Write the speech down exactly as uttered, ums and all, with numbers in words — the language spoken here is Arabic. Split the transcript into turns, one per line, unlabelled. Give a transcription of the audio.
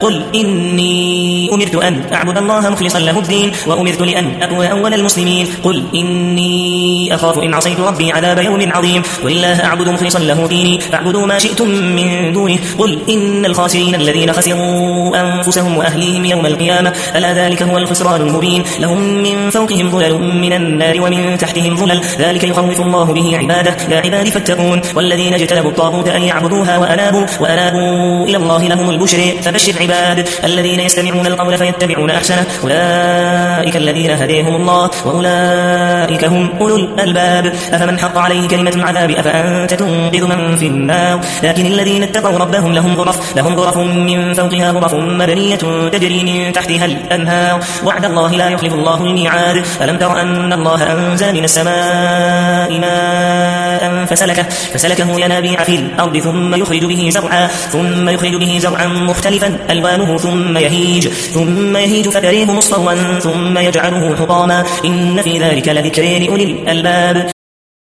قل إني أمرت أن أعبد الله مخلصا له الدين وأمرت لأن أكون أول المسلمين قل إني أخاف إن عصيت ربي عذاب يوم عظيم قل الله أعبد مخلصا له ديني فاعبدوا ما شئتم من دونه قل إن الخاسرين الذين خسروا أنفسهم وأهليهم يوم القيامة ألا ذلك هو الخسران المبين لهم من فوقهم ظلل من النار ومن تحتهم ظلل ذلك يخوف الله به عباده يا عبادي فاتقون والذين اجتنبوا الطاغوت أن يعبدوها وأنابوا, وأنابوا إلى الله لهم البشر فبشر عباد الذين يستمعون القول فيتبعون أحسنه أولئك الذين هديهم الله وأولئك هم أولو الألباب أفمن حق عليه كلمة العذاب أفأنت تنقذ من في النار لكن الذين اتقوا ربهم لهم غرف لهم غرف من فوقها غرف مبنية تجري من تحتها الأنهار وعد الله لا يخلف الله الميعاد ألم تر أن الله أنزل من السماء ماء فسلكه فسلكه ينابيع في الأرض ثم يخرج به زرعا ثم يخرج به زرعا مختلفا ألوانه ثم يهيج ثم يهيج فتريه مصفرا ثم يجعله حطاما إن في ذلك لذكر لأولي الألباب